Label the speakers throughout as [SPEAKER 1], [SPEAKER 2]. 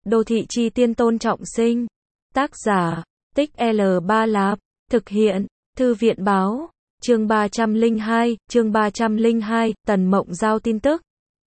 [SPEAKER 1] Đô thị chi tiên Tôn Trọng Sinh. Tác giả, Tích L3 Lạp. Thực hiện, Thư viện báo. Chương 302, Tần Mộng Giao tin tức.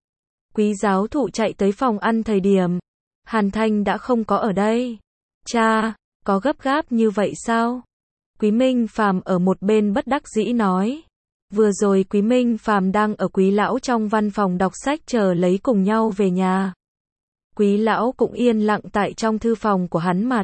[SPEAKER 1] Quý giáo thụ chạy tới phòng ăn thời điểm Hàn Thanh đã không có ở đây. Cha, có gấp gáp như vậy sao? Quý Minh Phàm ở một bên bất đắc dĩ nói. Vừa rồi Quý Minh Phàm đang ở Quý lão trong văn phòng đọc sách chờ lấy cùng nhau về nhà. Quý lão cũng yên lặng tại trong thư phòng của hắn mặt.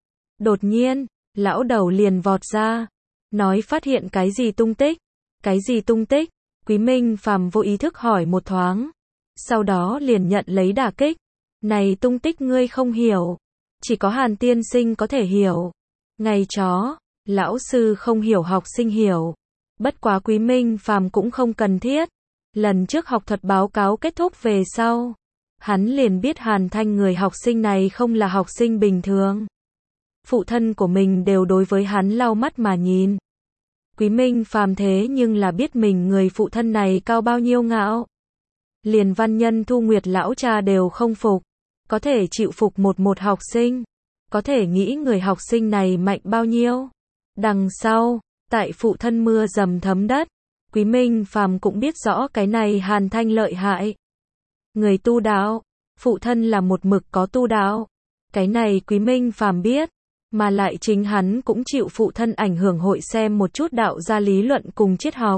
[SPEAKER 1] Đột nhiên, lão đầu liền vọt ra, nói phát hiện cái gì tung tích. Cái gì tung tích? Quý Minh Phàm vô ý thức hỏi một thoáng. Sau đó liền nhận lấy đả kích. Này tung tích ngươi không hiểu. Chỉ có Hàn tiên sinh có thể hiểu. Ngày chó, lão sư không hiểu học sinh hiểu. Bất quá Quý Minh Phàm cũng không cần thiết. Lần trước học thuật báo cáo kết thúc về sau, hắn liền biết Hàn Thanh người học sinh này không là học sinh bình thường. Phụ thân của mình đều đối với hắn lau mắt mà nhìn. Quý Minh Phàm thế nhưng là biết mình người phụ thân này cao bao nhiêu ngạo. Liền văn nhân Thu Nguyệt lão cha đều không phục. Có thể chịu phục một học sinh. Có thể nghĩ người học sinh này mạnh bao nhiêu. Đằng sau, tại phụ thân mưa dầm thấm đất, Quý Minh Phàm cũng biết rõ cái này Hàn Thanh lợi hại. Người tu đạo, phụ thân là một mực có tu đạo. Cái này Quý Minh Phàm biết, mà lại chính hắn cũng chịu phụ thân ảnh hưởng hội xem một chút đạo gia lý luận cùng triết học.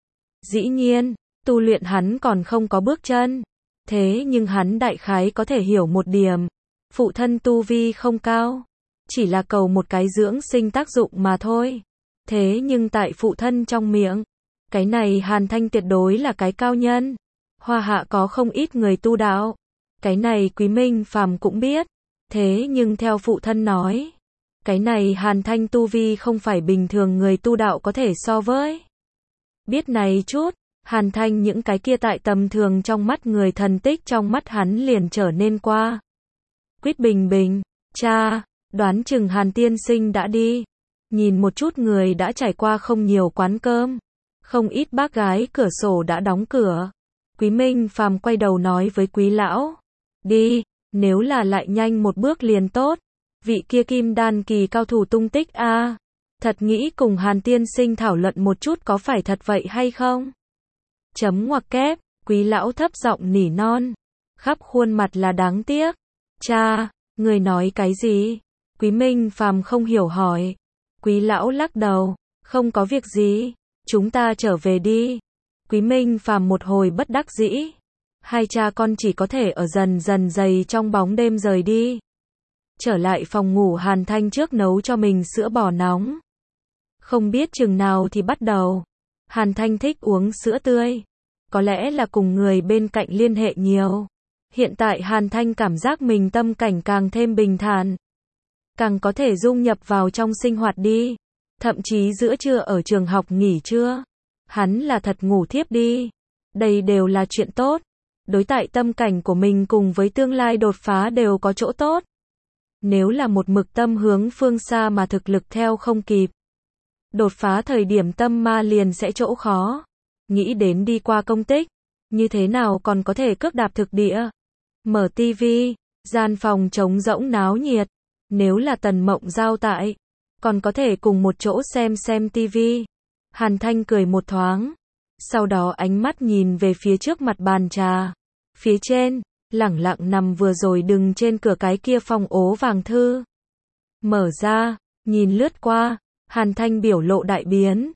[SPEAKER 1] Dĩ nhiên, tu luyện hắn còn không có bước chân. Thế nhưng hắn đại khái có thể hiểu một điểm. Phụ thân tu vi không cao. Chỉ là cầu một cái dưỡng sinh tác dụng mà thôi. Thế nhưng tại phụ thân trong miệng, cái này Hàn Thanh tuyệt đối là cái cao nhân. Hoa hạ có không ít người tu đạo. Cái này Quý Minh Phàm cũng biết. Thế nhưng theo phụ thân nói, cái này Hàn Thanh tu vi không phải bình thường người tu đạo có thể so với. Biết này chút, Hàn Thanh những cái kia tại tầm thường trong mắt người thần tích trong mắt hắn liền trở nên qua. Quýt bình bình, cha, đoán chừng Hàn tiên sinh đã đi. Nhìn một chút người đã trải qua không nhiều quán cơm. Không ít bác gái cửa sổ đã đóng cửa. Quý Minh Phàm quay đầu nói với Quý lão. Đi, nếu là lại nhanh một bước liền tốt. Vị kia kim đan kỳ cao thủ tung tích a, thật nghĩ cùng Hàn tiên sinh thảo luận một chút có phải thật vậy hay không? Chấm ngoặc kép, Quý lão thấp giọng nỉ non. Khắp khuôn mặt là đáng tiếc. Cha, người nói cái gì? Quý Minh Phàm không hiểu hỏi. Quý lão lắc đầu. Không có việc gì. Chúng ta trở về đi. Quý Minh Phàm một hồi bất đắc dĩ. Hai cha con chỉ có thể ở dần dần dày trong bóng đêm rời đi. Trở lại phòng ngủ Hàn Thanh trước nấu cho mình sữa bò nóng. Không biết chừng nào thì bắt đầu. Hàn Thanh thích uống sữa tươi. Có lẽ là cùng người bên cạnh liên hệ nhiều. Hiện tại Hàn Thanh cảm giác mình tâm cảnh càng thêm bình thản. Càng có thể dung nhập vào trong sinh hoạt đi. Thậm chí giữa trưa ở trường học nghỉ trưa. Hắn là thật ngủ thiếp đi. Đây đều là chuyện tốt. Đối tại tâm cảnh của mình cùng với tương lai đột phá đều có chỗ tốt. Nếu là một mực tâm hướng phương xa mà thực lực theo không kịp. Đột phá thời điểm tâm ma liền sẽ chỗ khó. Nghĩ đến đi qua công tích. Như thế nào còn có thể cước đạp thực địa. Mở tivi. Gian phòng trống rỗng náo nhiệt. Nếu là Tần Mộng Giao tại. Còn có thể cùng một chỗ xem tivi. Hàn Thanh cười một thoáng. Sau đó ánh mắt nhìn về phía trước mặt bàn trà. Phía trên, lẳng lặng nằm vừa rồi đừng trên cửa cái kia phong ố vàng thư. Mở ra, nhìn lướt qua, Hàn Thanh biểu lộ đại biến.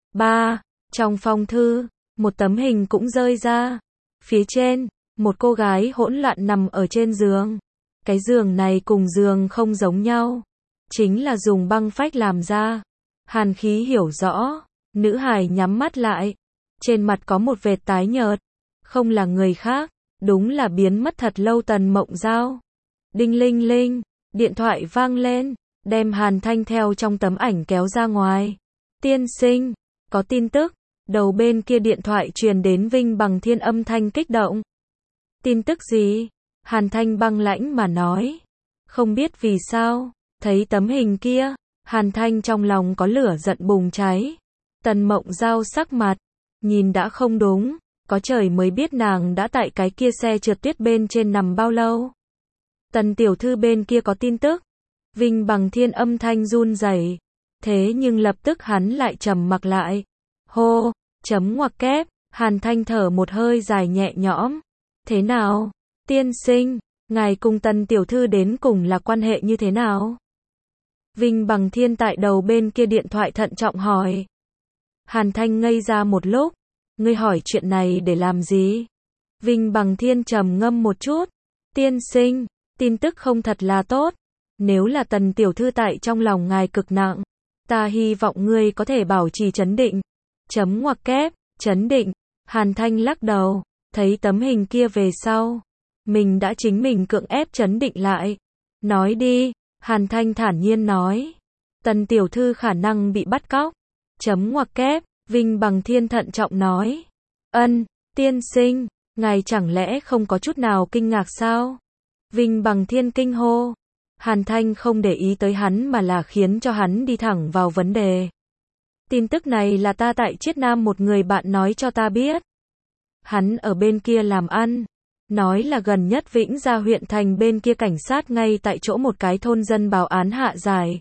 [SPEAKER 1] Trong phong thư, một tấm hình cũng rơi ra. Phía trên, một cô gái hỗn loạn nằm ở trên giường. Cái giường này cùng giường không giống nhau. Chính là dùng băng phách làm ra. Hàn khí hiểu rõ, nữ hài nhắm mắt lại. Trên mặt có một vệt tái nhợt. Không là người khác. Đúng là biến mất thật lâu Tần Mộng Giao. Đinh linh linh, điện thoại vang lên, đem Hàn Thanh theo trong tấm ảnh kéo ra ngoài. Tiên sinh, có tin tức. Đầu bên kia điện thoại truyền đến Vinh Bằng Thiên âm thanh kích động. Tin tức gì? Hàn Thanh băng lãnh mà nói. Không biết vì sao, thấy tấm hình kia, Hàn Thanh trong lòng có lửa giận bùng cháy. Tần Mộng Giao sắc mặt, nhìn đã không đúng. Có trời mới biết nàng đã tại cái kia xe trượt tuyết bên trên nằm bao lâu. Tần tiểu thư bên kia có tin tức. Vinh Bằng Thiên âm thanh run rẩy. Thế nhưng lập tức hắn lại trầm mặc lại. Hô, chấm ngoặc kép, Hàn Thanh thở một hơi dài nhẹ nhõm. Thế nào, tiên sinh, ngài cùng Tần tiểu thư đến cùng là quan hệ như thế nào? Vinh Bằng Thiên tại đầu bên kia điện thoại thận trọng hỏi. Hàn Thanh ngây ra một lúc. Ngươi hỏi chuyện này để làm gì? Vinh Bằng Thiên trầm ngâm một chút. Tiên sinh, tin tức không thật là tốt. Nếu là Tần tiểu thư tại trong lòng ngài cực nặng, ta hy vọng ngươi có thể bảo trì trấn định. Chấm ngoặc kép, trấn định. Hàn Thanh lắc đầu, thấy tấm hình kia về sau, mình đã chính mình cưỡng ép trấn định lại. Nói đi, Hàn Thanh thản nhiên nói. Tần tiểu thư khả năng bị bắt cóc. Chấm ngoặc kép, Vinh Bằng Thiên thận trọng nói. Tiên sinh, ngài chẳng lẽ không có chút nào kinh ngạc sao? Vinh Bằng Thiên kinh hô. Hàn Thanh không để ý tới hắn mà là khiến cho hắn đi thẳng vào vấn đề. Tin tức này là ta tại Chiết Nam một người bạn nói cho ta biết. Hắn ở bên kia làm ăn. Nói là gần nhất Vĩnh Gia huyện thành bên kia cảnh sát ngay tại chỗ một cái thôn dân báo án hạ giải.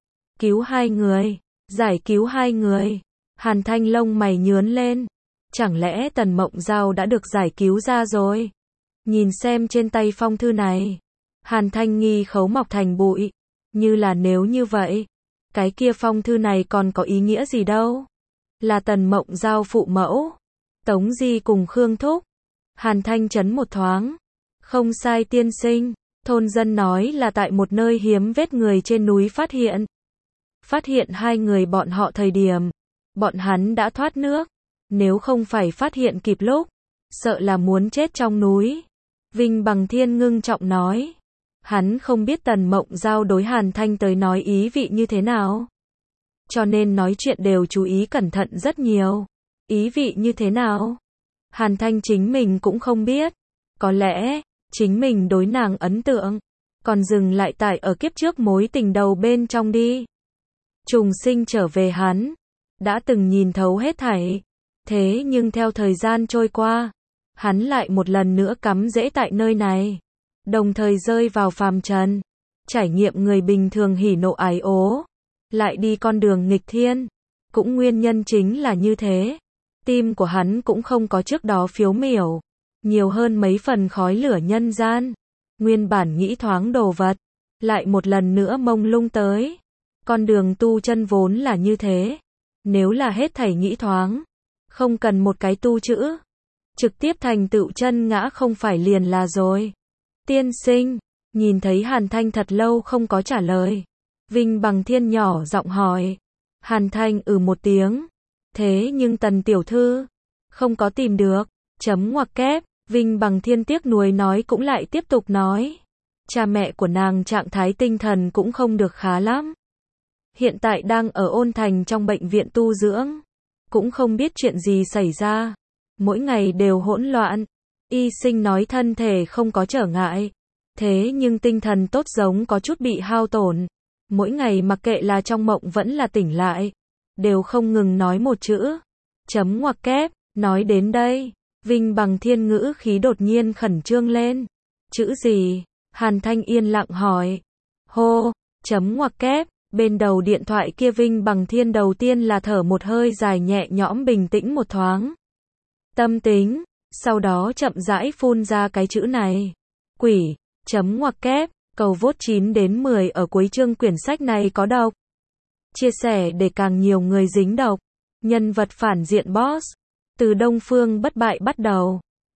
[SPEAKER 1] Cứu 2 người. Giải cứu 2 người. Hàn Thanh lông mày nhướn lên. Chẳng lẽ Tần Mộng Giao đã được giải cứu ra rồi? Nhìn xem trên tay phong thư này. Hàn Thanh nghi khấu mọc thành bụi. Như là nếu như vậy. Cái kia phong thư này còn có ý nghĩa gì đâu? Là Tần Mộng Giao phụ mẫu. Tống Di cùng Khương Thúc. Hàn Thanh chấn một thoáng. Không sai tiên sinh. Thôn dân nói là tại một nơi hiếm vết người trên núi phát hiện. Phát hiện 2 người bọn họ thời điểm. Bọn hắn đã thoát nước. Nếu không phải phát hiện kịp lúc. Sợ là muốn chết trong núi. Vinh Bằng Thiên ngưng trọng nói. Hắn không biết Tần Mộng Giao đối Hàn Thanh tới nói ý vị như thế nào. Cho nên nói chuyện đều chú ý cẩn thận rất nhiều. Ý vị như thế nào? Hàn Thanh chính mình cũng không biết. Có lẽ, chính mình đối nàng ấn tượng. Còn dừng lại tại ở kiếp trước mối tình đầu bên trong đi. Trùng sinh trở về hắn. Đã từng nhìn thấu hết thảy. Thế nhưng theo thời gian trôi qua. Hắn lại một lần nữa cắm rễ tại nơi này. Đồng thời rơi vào phàm trần. Trải nghiệm người bình thường hỉ nộ ái ố. Lại đi con đường nghịch thiên. Cũng nguyên nhân chính là như thế. Tim của hắn cũng không có trước đó phiếu miểu. Nhiều hơn mấy phần khói lửa nhân gian. Nguyên bản nghĩ thoáng đồ vật. Lại một lần nữa mông lung tới. Con đường tu chân vốn là như thế. Nếu là hết thảy nghĩ thoáng. Không cần một cái tu chữ. Trực tiếp thành tựu chân ngã không phải liền là rồi. Tiên sinh, nhìn thấy Hàn Thanh thật lâu không có trả lời. Vinh Bằng Thiên nhỏ giọng hỏi. Hàn Thanh một tiếng. Thế nhưng Tần tiểu thư không có tìm được. Chấm ngoặc kép, Vinh Bằng Thiên tiếc nuối nói cũng lại tiếp tục nói. Cha mẹ của nàng trạng thái tinh thần cũng không được khá lắm. Hiện tại đang ở Ôn Thành trong bệnh viện tu dưỡng. Cũng không biết chuyện gì xảy ra. Mỗi ngày đều hỗn loạn. Y sinh nói thân thể không có trở ngại. Thế nhưng tinh thần tốt giống có chút bị hao tổn. Mỗi ngày mặc kệ là trong mộng vẫn là tỉnh lại. Đều không ngừng nói một chữ. Chấm ngoặc kép, nói đến đây. Vinh Bằng Thiên ngữ khí đột nhiên khẩn trương lên. Chữ gì? Hàn Thanh yên lặng hỏi. Hô, chấm ngoặc kép. Bên đầu điện thoại kia Vinh Bằng Thiên đầu tiên là thở một hơi dài nhẹ nhõm bình tĩnh một thoáng. Tâm tính. Sau đó chậm rãi phun ra cái chữ này. Quỷ. Chấm ngoặc kép. Cầu vote 9 đến 10 ở cuối chương quyển sách này có độc. Chia sẻ để càng nhiều người dính độc. Nhân vật phản diện boss. Từ Đông Phương Bất Bại bắt đầu.